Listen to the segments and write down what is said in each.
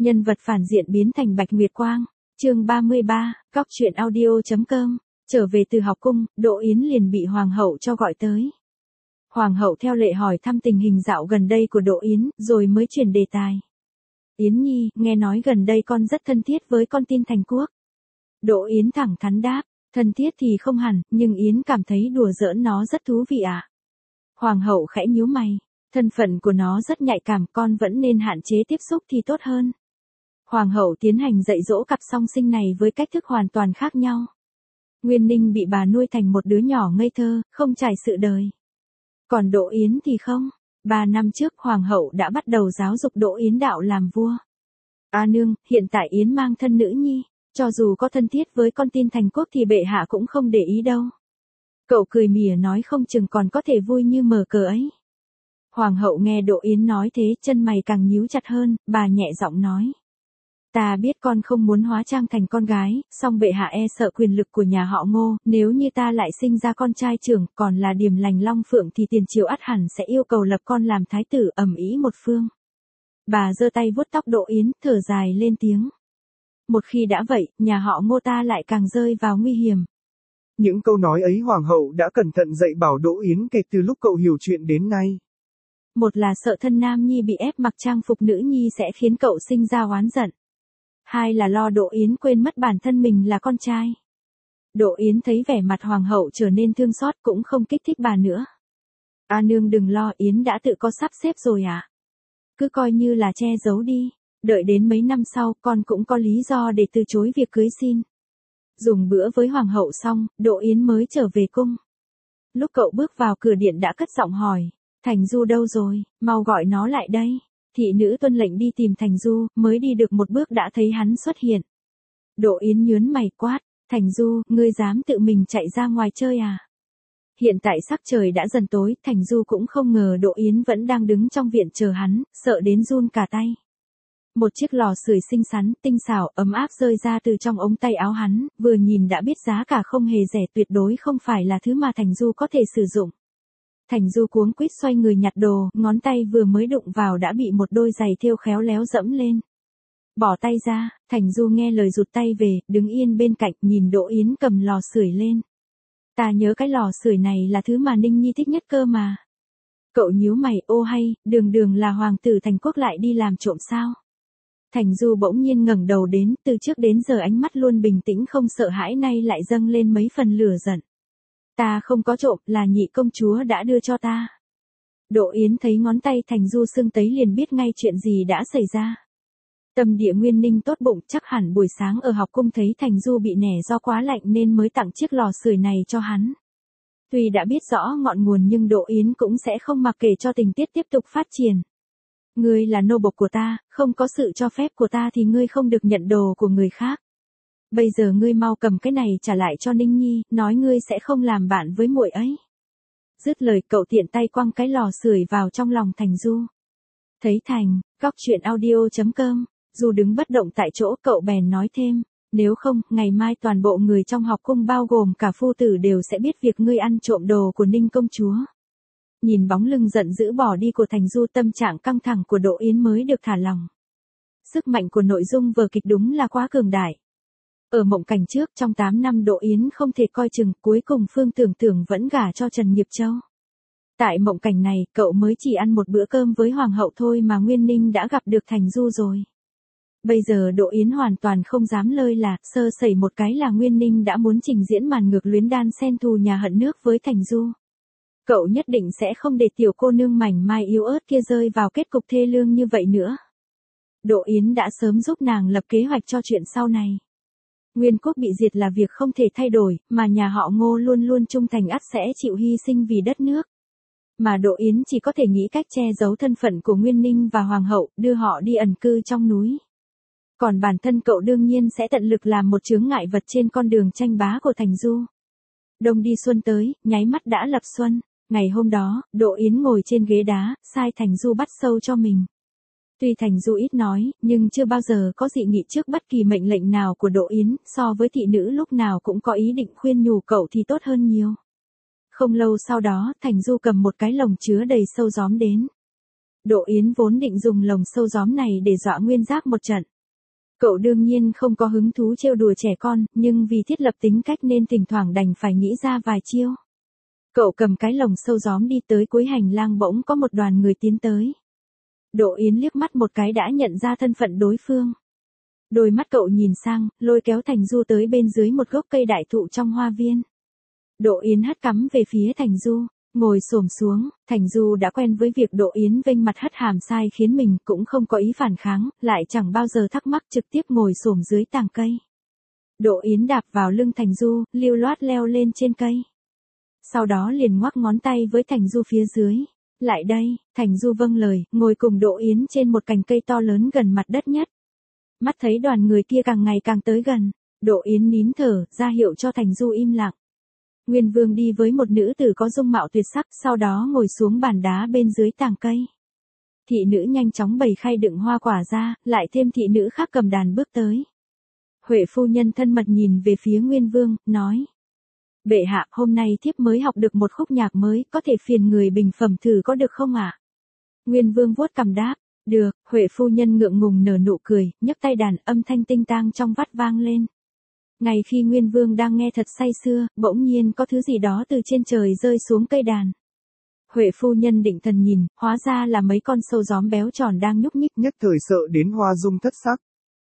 Nhân vật phản diện biến thành Bạch Nguyệt Quang. Chương 33, Cóc truyện audio.com. Trở về từ học cung, Đỗ Yến liền bị hoàng hậu cho gọi tới. Hoàng hậu theo lệ hỏi thăm tình hình dạo gần đây của Đỗ Yến, rồi mới chuyển đề tài. Yến Nhi, nghe nói gần đây con rất thân thiết với con tin Thành Quốc. Đỗ Yến thẳng thắn đáp, thân thiết thì không hẳn, nhưng Yến cảm thấy đùa giỡn nó rất thú vị ạ. Hoàng hậu khẽ nhíu mày, thân phận của nó rất nhạy cảm, con vẫn nên hạn chế tiếp xúc thì tốt hơn. Hoàng hậu tiến hành dạy dỗ cặp song sinh này với cách thức hoàn toàn khác nhau. Nguyên Ninh bị bà nuôi thành một đứa nhỏ ngây thơ, không trải sự đời. Còn Đỗ Yến thì không. 3 năm trước hoàng hậu đã bắt đầu giáo dục Đỗ Yến đạo làm vua. Nương, hiện tại Yến mang thân nữ nhi, cho dù có thân thiết với con tin Thành Quốc thì bệ hạ cũng không để ý đâu. Cậu cười mỉa nói không chừng còn có thể vui như mở cờ ấy. Hoàng hậu nghe Đỗ Yến nói thế, chân mày càng nhíu chặt hơn, bà nhẹ giọng nói. Ta biết con không muốn hóa trang thành con gái, song bệ hạ e sợ quyền lực của nhà họ Ngô, nếu như ta lại sinh ra con trai trưởng, còn là Điềm Lành Long Phượng thì tiền triều ắt hẳn sẽ yêu cầu lập con làm thái tử, ầm ĩ một phương. Bà giơ tay vuốt tóc Đỗ Yến, thở dài lên tiếng. Một khi đã vậy, nhà họ Ngô ta lại càng rơi vào nguy hiểm. Những câu nói ấy hoàng hậu đã cẩn thận dạy bảo Đỗ Yến kể từ lúc cậu hiểu chuyện đến nay. Một là sợ thân nam nhi bị ép mặc trang phục nữ nhi sẽ khiến cậu sinh ra oán giận. Hai là lo Đỗ Yến quên mất bản thân mình là con trai. Đỗ Yến thấy vẻ mặt hoàng hậu trở nên thương xót cũng không kích thích bà nữa. Nương đừng lo, Yến đã tự có sắp xếp rồi ạ. Cứ coi như là che giấu đi, đợi đến mấy năm sau con cũng có lý do để từ chối việc cưới xin. Dùng bữa với hoàng hậu xong, Đỗ Yến mới trở về cung. Lúc cậu bước vào cửa điện đã cất giọng hỏi, Thành Du đâu rồi, mau gọi nó lại đây. Thị nữ tuân lệnh đi tìm Thành Du, mới đi được một bước đã thấy hắn xuất hiện. Đỗ Yến nhướng mày quát, Thành Du, ngươi dám tự mình chạy ra ngoài chơi à? Hiện tại sắc trời đã dần tối, Thành Du cũng không ngờ Đỗ Yến vẫn đang đứng trong viện chờ hắn, sợ đến run cả tay. Một chiếc lò sưởi xinh xắn, tinh xảo, ấm áp rơi ra từ trong ống tay áo hắn, vừa nhìn đã biết giá cả không hề rẻ, tuyệt đối không phải là thứ mà Thành Du có thể sử dụng. Thành Du cuống quýt xoay người nhặt đồ, ngón tay vừa mới đụng vào đã bị một đôi giày thêu khéo léo dẫm lên. Bỏ tay ra, Thành Du nghe lời rụt tay về, đứng yên bên cạnh nhìn Đỗ Yến cầm lò sưởi lên. Ta nhớ cái lò sưởi này là thứ mà Ninh Nhi thích nhất cơ mà. Cậu nhíu mày, ô hay, đường là hoàng tử Thành Quốc lại đi làm trộm sao? Thành Du bỗng nhiên ngẩng đầu đến, từ trước đến giờ ánh mắt luôn bình tĩnh không sợ hãi nay lại dâng lên mấy phần lửa giận. Ta không có trộm, là nhị công chúa đã đưa cho ta. Đỗ Yến thấy ngón tay Thành Du sưng tấy liền biết ngay chuyện gì đã xảy ra. Tâm địa Nguyên Ninh tốt bụng, chắc hẳn buổi sáng ở học cung thấy Thành Du bị nẻ do quá lạnh nên mới tặng chiếc lò sưởi này cho hắn. Tuy đã biết rõ ngọn nguồn nhưng Đỗ Yến cũng sẽ không mặc kệ cho tình tiết tiếp tục phát triển. Ngươi là nô bộc của ta, không có sự cho phép của ta thì ngươi không được nhận đồ của người khác. Bây giờ ngươi mau cầm cái này trả lại cho Ninh Nhi, nói ngươi sẽ không làm bạn với muội ấy. Dứt lời cậu tiện tay quăng cái lò sưởi vào trong lòng Thành Du. Thấy Thành, Cóc truyện audio.com, Du đứng bất động tại chỗ, cậu bèn nói thêm, nếu không, ngày mai toàn bộ người trong học cung bao gồm cả phu tử đều sẽ biết việc ngươi ăn trộm đồ của Ninh công chúa. Nhìn bóng lưng giận dữ bỏ đi của Thành Du, tâm trạng căng thẳng của Đỗ Yến mới được thả lỏng. Sức mạnh của nội dung vở kịch đúng là quá cường đại. Ở Mộng Cảnh trước, trong 8 năm Đỗ Yến không thể coi chừng, cuối cùng Phương Tưởng Tưởng vẫn gả cho Trần Nghiệp Châu. Tại Mộng Cảnh này, cậu mới chỉ ăn một bữa cơm với hoàng hậu thôi mà Nguyên Ninh đã gặp được Thành Du rồi. Bây giờ Đỗ Yến hoàn toàn không dám lơi là, sơ sẩy một cái là Nguyên Ninh đã muốn trình diễn màn ngược luyến đan xen thù nhà hận nước với Thành Du. Cậu nhất định sẽ không để tiểu cô nương mảnh mai yếu ớt kia rơi vào kết cục thê lương như vậy nữa. Đỗ Yến đã sớm giúp nàng lập kế hoạch cho chuyện sau này. Nguyên quốc bị diệt là việc không thể thay đổi, mà nhà họ Ngô luôn luôn trung thành ắt sẽ chịu hy sinh vì đất nước. Mà Đỗ Yến chỉ có thể nghĩ cách che giấu thân phận của Nguyên Ninh và Hoàng hậu, đưa họ đi ẩn cư trong núi. Còn bản thân cậu đương nhiên sẽ tận lực làm một chướng ngại vật trên con đường tranh bá của Thành Du. Đông đi xuân tới, nháy mắt đã lập xuân. Ngày hôm đó, Đỗ Yến ngồi trên ghế đá, sai Thành Du bắt sâu cho mình. Tuy Thành Du ít nói, nhưng chưa bao giờ có dị nghị trước bất kỳ mệnh lệnh nào của Đỗ Yến, so với thị nữ lúc nào cũng có ý định khuyên nhủ cậu thì tốt hơn nhiều. Không lâu sau đó, Thành Du cầm một cái lồng chứa đầy sâu gióm đến. Đỗ Yến vốn định dùng lồng sâu gióm này để dọa Nguyên Giác một trận. Cậu đương nhiên không có hứng thú trêu đùa trẻ con, nhưng vì thiết lập tính cách nên thỉnh thoảng đành phải nghĩ ra vài chiêu. Cậu cầm cái lồng sâu gióm đi tới cuối hành lang, bỗng có một đoàn người tiến tới. Đỗ Yến liếc mắt một cái đã nhận ra thân phận đối phương. Đôi mắt cậu nhìn sang, lôi kéo Thành Du tới bên dưới một gốc cây đại thụ trong hoa viên. Đỗ Yến hất cắm về phía Thành Du, ngồi xổm xuống. Thành Du đã quen với việc Đỗ Yến vênh mặt hất hàm sai khiến mình, cũng không có ý phản kháng, lại chẳng bao giờ thắc mắc, trực tiếp ngồi xổm dưới tàng cây. Đỗ Yến đạp vào lưng Thành Du, lưu loát leo lên trên cây. Sau đó liền ngoắc ngón tay với Thành Du phía dưới. Lại đây, Thành Du vâng lời, ngồi cùng Đỗ Yến trên một cành cây to lớn gần mặt đất nhất. Mắt thấy đoàn người kia càng ngày càng tới gần, Đỗ Yến nín thở, ra hiệu cho Thành Du im lặng. Nguyên Vương đi với một nữ tử có dung mạo tuyệt sắc, sau đó ngồi xuống bàn đá bên dưới tàng cây. Thị nữ nhanh chóng bày khay đựng hoa quả ra, lại thêm thị nữ khác cầm đàn bước tới. Huệ phu nhân thân mật nhìn về phía Nguyên Vương, nói: Bệ hạ, hôm nay thiếp mới học được một khúc nhạc mới, có thể phiền người bình phẩm thử có được không ạ? Nguyên Vương vuốt cằm đáp: Được. Huệ phu nhân ngượng ngùng nở nụ cười, nhấc tay đàn, âm thanh tinh tang trong vắt vang lên. Ngay khi Nguyên Vương đang nghe thật say sưa, bỗng nhiên có thứ gì đó từ trên trời rơi xuống cây đàn. Huệ phu nhân định thần nhìn, hóa ra là mấy con sâu gióm béo tròn đang nhúc nhích. Nhất thời sợ đến hoa dung thất sắc.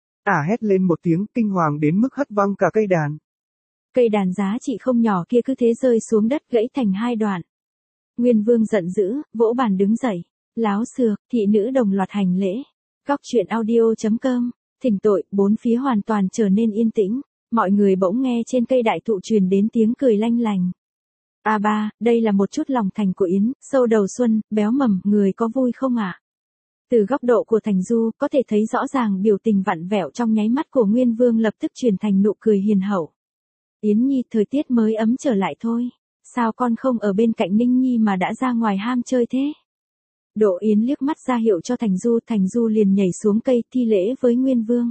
Hét lên một tiếng kinh hoàng đến mức hất văng cả cây đàn. Cây đàn giá trị không nhỏ kia cứ thế rơi xuống đất, gãy thành hai đoạn. Nguyên Vương giận dữ, vỗ bàn đứng dậy. Láo xược, thị nữ đồng loạt hành lễ. Góc truyện audio.com. Thỉnh tội, bốn phía hoàn toàn trở nên yên tĩnh. Mọi người bỗng nghe trên cây đại thụ truyền đến tiếng cười lanh lành. Ba, đây là một chút lòng thành của Yến, sâu đầu xuân, béo mầm, người có vui không ạ? Từ góc độ của Thành Du, có thể thấy rõ ràng biểu tình vặn vẹo trong nháy mắt của Nguyên Vương lập tức chuyển thành nụ cười hiền hậu. Yến Nhi, thời tiết mới ấm trở lại thôi. Sao con không ở bên cạnh Ninh Nhi mà đã ra ngoài ham chơi thế? Đỗ Yến liếc mắt ra hiệu cho Thành Du liền nhảy xuống cây thi lễ với Nguyên Vương.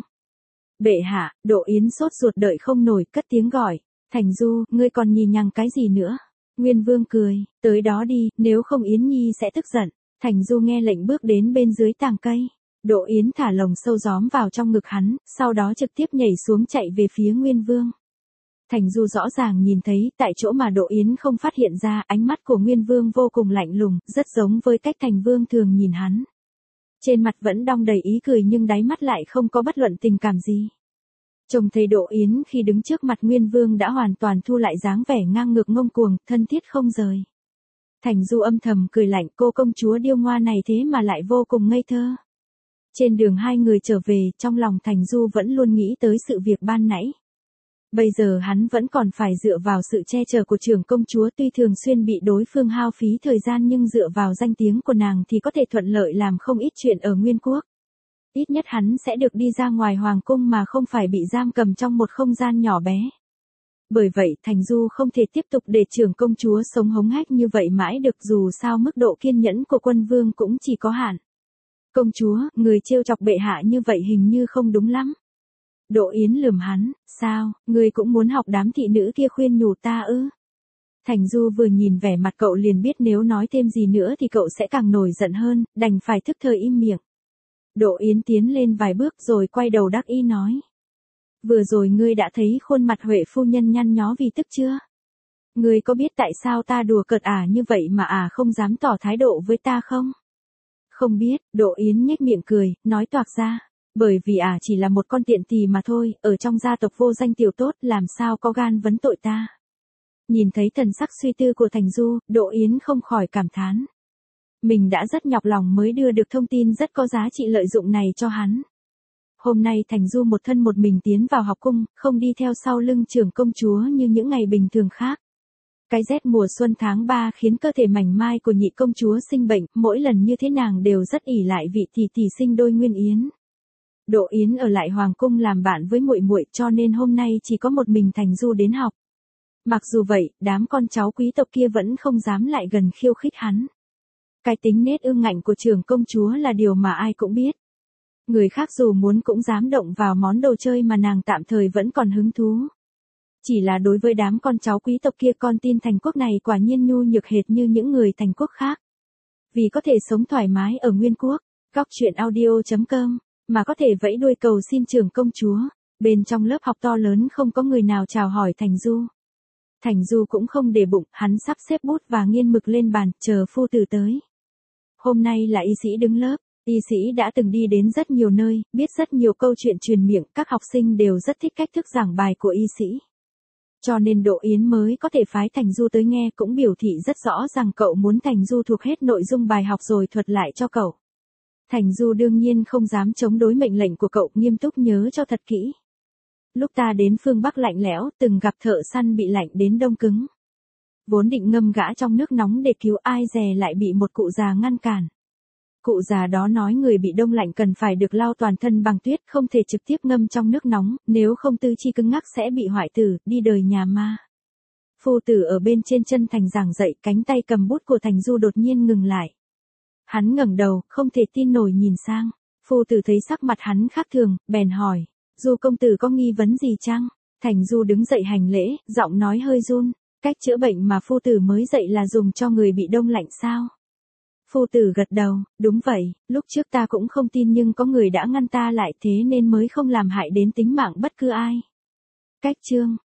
Bệ hạ. Đỗ Yến sốt ruột đợi không nổi, cất tiếng gọi. Thành Du, ngươi còn nhì nhằng cái gì nữa? Nguyên Vương cười, tới đó đi, nếu không Yến Nhi sẽ tức giận. Thành Du nghe lệnh bước đến bên dưới tàng cây. Đỗ Yến thả lồng sâu gióm vào trong ngực hắn, sau đó trực tiếp nhảy xuống chạy về phía Nguyên Vương. Thành Du rõ ràng nhìn thấy, tại chỗ mà Đỗ Yến không phát hiện ra, ánh mắt của Nguyên Vương vô cùng lạnh lùng, rất giống với cách Thành Vương thường nhìn hắn. Trên mặt vẫn đong đầy ý cười nhưng đáy mắt lại không có bất luận tình cảm gì. Trông thấy Đỗ Yến khi đứng trước mặt Nguyên Vương đã hoàn toàn thu lại dáng vẻ ngang ngược ngông cuồng, thân thiết không rời. Thành Du âm thầm cười lạnh, cô công chúa điêu ngoa này thế mà lại vô cùng ngây thơ. Trên đường hai người trở về, trong lòng Thành Du vẫn luôn nghĩ tới sự việc ban nãy. Bây giờ hắn vẫn còn phải dựa vào sự che chở của trưởng công chúa, tuy thường xuyên bị đối phương hao phí thời gian nhưng dựa vào danh tiếng của nàng thì có thể thuận lợi làm không ít chuyện ở Nguyên Quốc. Ít nhất hắn sẽ được đi ra ngoài hoàng cung mà không phải bị giam cầm trong một không gian nhỏ bé. Bởi vậy Thành Du không thể tiếp tục để trưởng công chúa sống hống hách như vậy mãi được, dù sao mức độ kiên nhẫn của quân vương cũng chỉ có hạn. Công chúa, người trêu chọc bệ hạ như vậy hình như không đúng lắm. Đỗ Yến lườm hắn, sao, ngươi cũng muốn học đám thị nữ kia khuyên nhủ ta ư? Thành Du vừa nhìn vẻ mặt cậu liền biết nếu nói thêm gì nữa thì cậu sẽ càng nổi giận hơn, đành phải thức thời im miệng. Đỗ Yến tiến lên vài bước rồi quay đầu đắc ý nói. Vừa rồi ngươi đã thấy khuôn mặt Huệ phu nhân nhăn nhó vì tức chưa? Ngươi có biết tại sao ta đùa cợt như vậy mà không dám tỏ thái độ với ta không? Không biết. Đỗ Yến nhếch miệng cười, nói toạc ra. Bởi vì chỉ là một con tiện tỳ mà thôi, ở trong gia tộc vô danh tiểu tốt, làm sao có gan vấn tội ta. Nhìn thấy thần sắc suy tư của Thành Du, Đỗ Yến không khỏi cảm thán. Mình đã rất nhọc lòng mới đưa được thông tin rất có giá trị lợi dụng này cho hắn. Hôm nay Thành Du một thân một mình tiến vào học cung, không đi theo sau lưng trưởng công chúa như những ngày bình thường khác. Cái rét mùa xuân tháng 3 khiến cơ thể mảnh mai của nhị công chúa sinh bệnh, mỗi lần như thế nàng đều rất ỷ lại vị tỷ sinh đôi Nguyên Yến. Đỗ Yến ở lại hoàng cung làm bạn với muội muội, cho nên hôm nay chỉ có một mình Thành Du đến học. Mặc dù vậy, đám con cháu quý tộc kia vẫn không dám lại gần khiêu khích hắn. Cái tính nết ương ngạnh của trưởng công chúa là điều mà ai cũng biết. Người khác dù muốn cũng dám động vào món đồ chơi mà nàng tạm thời vẫn còn hứng thú. Chỉ là đối với đám con cháu quý tộc kia, con tin thành quốc này quả nhiên nhu nhược hệt như những người thành quốc khác. Vì có thể sống thoải mái ở Nguyên Quốc. Góc truyện audio.com mà có thể vẫy đuôi cầu xin trưởng công chúa. Bên trong lớp học to lớn không có người nào chào hỏi Thành Du. Thành Du cũng không để bụng, hắn sắp xếp bút và nghiên mực lên bàn, chờ phu tử tới. Hôm nay là y sĩ đứng lớp, y sĩ đã từng đi đến rất nhiều nơi, biết rất nhiều câu chuyện truyền miệng, các học sinh đều rất thích cách thức giảng bài của y sĩ. Cho nên Đỗ Yến mới có thể phái Thành Du tới nghe, cũng biểu thị rất rõ rằng cậu muốn Thành Du thuộc hết nội dung bài học rồi thuật lại cho cậu. Thành Du đương nhiên không dám chống đối mệnh lệnh của cậu, nghiêm túc nhớ cho thật kỹ. Lúc ta đến phương Bắc lạnh lẽo, từng gặp thợ săn bị lạnh đến đông cứng. Vốn định ngâm gã trong nước nóng để cứu, ai dè lại bị một cụ già ngăn cản. Cụ già đó nói người bị đông lạnh cần phải được lau toàn thân bằng tuyết, không thể trực tiếp ngâm trong nước nóng, nếu không tứ chi cứng ngắc sẽ bị hoại tử, đi đời nhà ma. Phu tử ở bên trên chân Thành giảng dạy, cánh tay cầm bút của Thành Du đột nhiên ngừng lại. Hắn ngẩng đầu, không thể tin nổi nhìn sang. Phu tử thấy sắc mặt hắn khác thường, bèn hỏi, Du công tử có nghi vấn gì chăng? Thành Du đứng dậy hành lễ, giọng nói hơi run, cách chữa bệnh mà phu tử mới dạy là dùng cho người bị đông lạnh sao? Phu tử gật đầu, đúng vậy, lúc trước ta cũng không tin nhưng có người đã ngăn ta lại, thế nên mới không làm hại đến tính mạng bất cứ ai. Cách chương